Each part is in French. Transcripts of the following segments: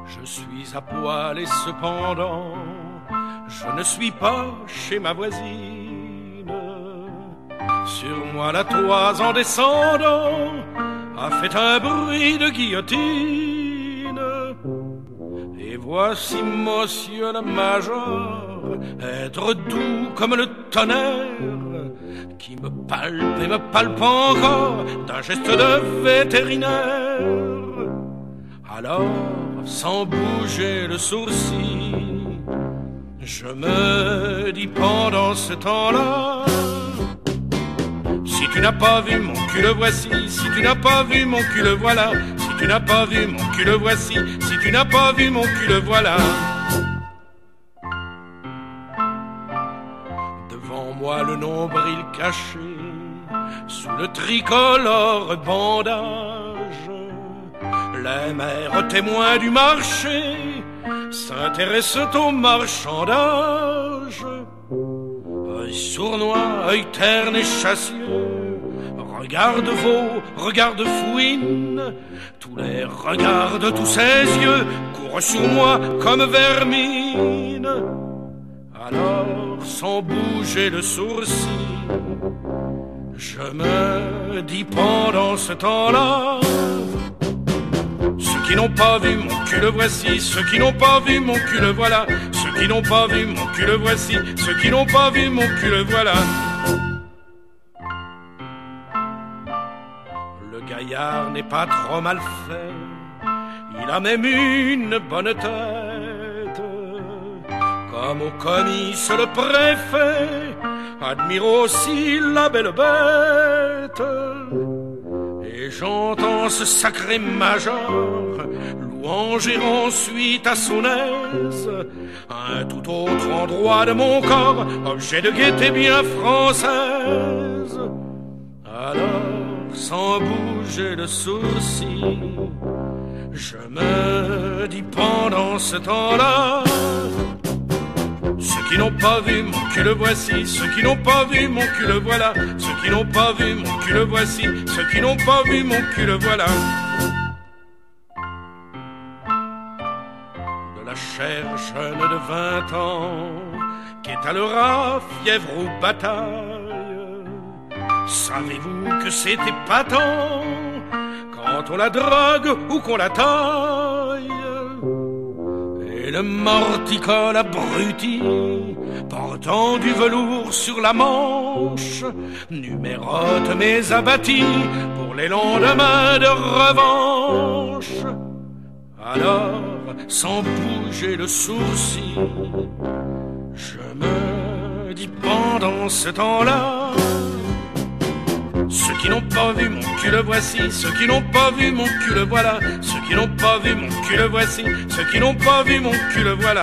Je suis à poil et cependant je ne suis pas chez ma voisine. Sur moi la toise en descendant a fait un bruit de guillotine. Et voici monsieur le major être doux comme le tonnerre, qui me palpe et me palpe encore d'un geste de vétérinaire. Alors, sans bouger le sourcil, je me dis pendant ce temps-là: si tu n'as pas vu mon cul, le voici. Si tu n'as pas vu mon cul, le voilà. Si tu n'as pas vu mon cul, le voici. Si tu n'as pas vu mon cul, le voilà. Devant moi le nombril caché sous le tricolore bandage, les mères témoins du marché s'intéressent au marchandage. Œil sournois, œil terne et chassieux, regarde veau, regarde fouine, tous les regards de tous ses yeux courent sur moi comme vermine. Alors, sans bouger le sourcil, je me dis pendant ce temps-là: ceux qui n'ont pas vu mon cul, le voici. Ceux qui n'ont pas vu mon cul, le voilà. Ceux qui n'ont pas vu mon cul, le voici. Ceux qui n'ont pas vu mon cul, le voilà. Le gaillard n'est pas trop mal fait, il a même une bonne tête. Comme au comice le préfet admire aussi la belle bête. Et j'entends ce sacré major louanger ensuite à son aise un tout autre endroit de mon corps, objet de gaieté bien française. Alors, sans bouger le sourcil, je me dis pendant ce temps-là: ceux qui n'ont pas vu mon cul, le voici. Ceux qui n'ont pas vu mon cul, le voilà. Ceux qui n'ont pas vu mon cul, le voici. Ceux qui n'ont pas vu mon cul, le voilà. De la chère jeune de 20 ans qui étalera fièvre ou bataille, savez-vous que c'est épatant quand on la drogue ou qu'on la taille? Et le morticole abruti, portant du velours sur la manche, numérote mes abattis pour les lendemains de revanche. Alors, sans bouger le sourcil, je me dis pendant ce temps-là: ceux qui n'ont pas vu mon cul, le voici. Ceux qui n'ont pas vu mon cul, le voilà. Ceux qui n'ont pas vu mon cul, le voici. Ceux qui n'ont pas vu mon cul, le voilà.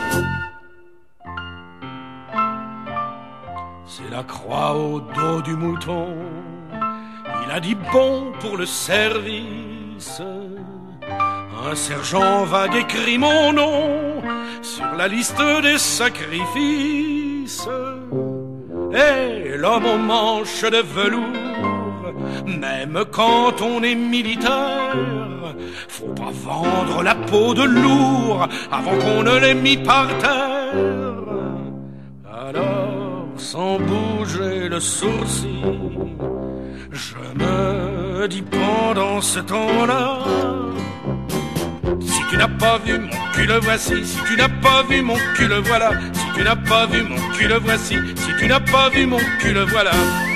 C'est la croix au dos du mouton, il a dit bon pour le service. Un sergent vague écrit mon nom sur la liste des sacrifices. Et l'homme aux manches de velours, même quand on est militaire, faut pas vendre la peau de lourd avant qu'on ne l'ait mis par terre. Alors, sans bouger le sourcil, je me dis pendant ce temps-là: si tu n'as pas vu mon cul, le voici. Si tu n'as pas vu mon cul, le voilà. Si tu n'as pas vu mon cul, le voici. Si tu n'as pas vu mon cul, le voilà.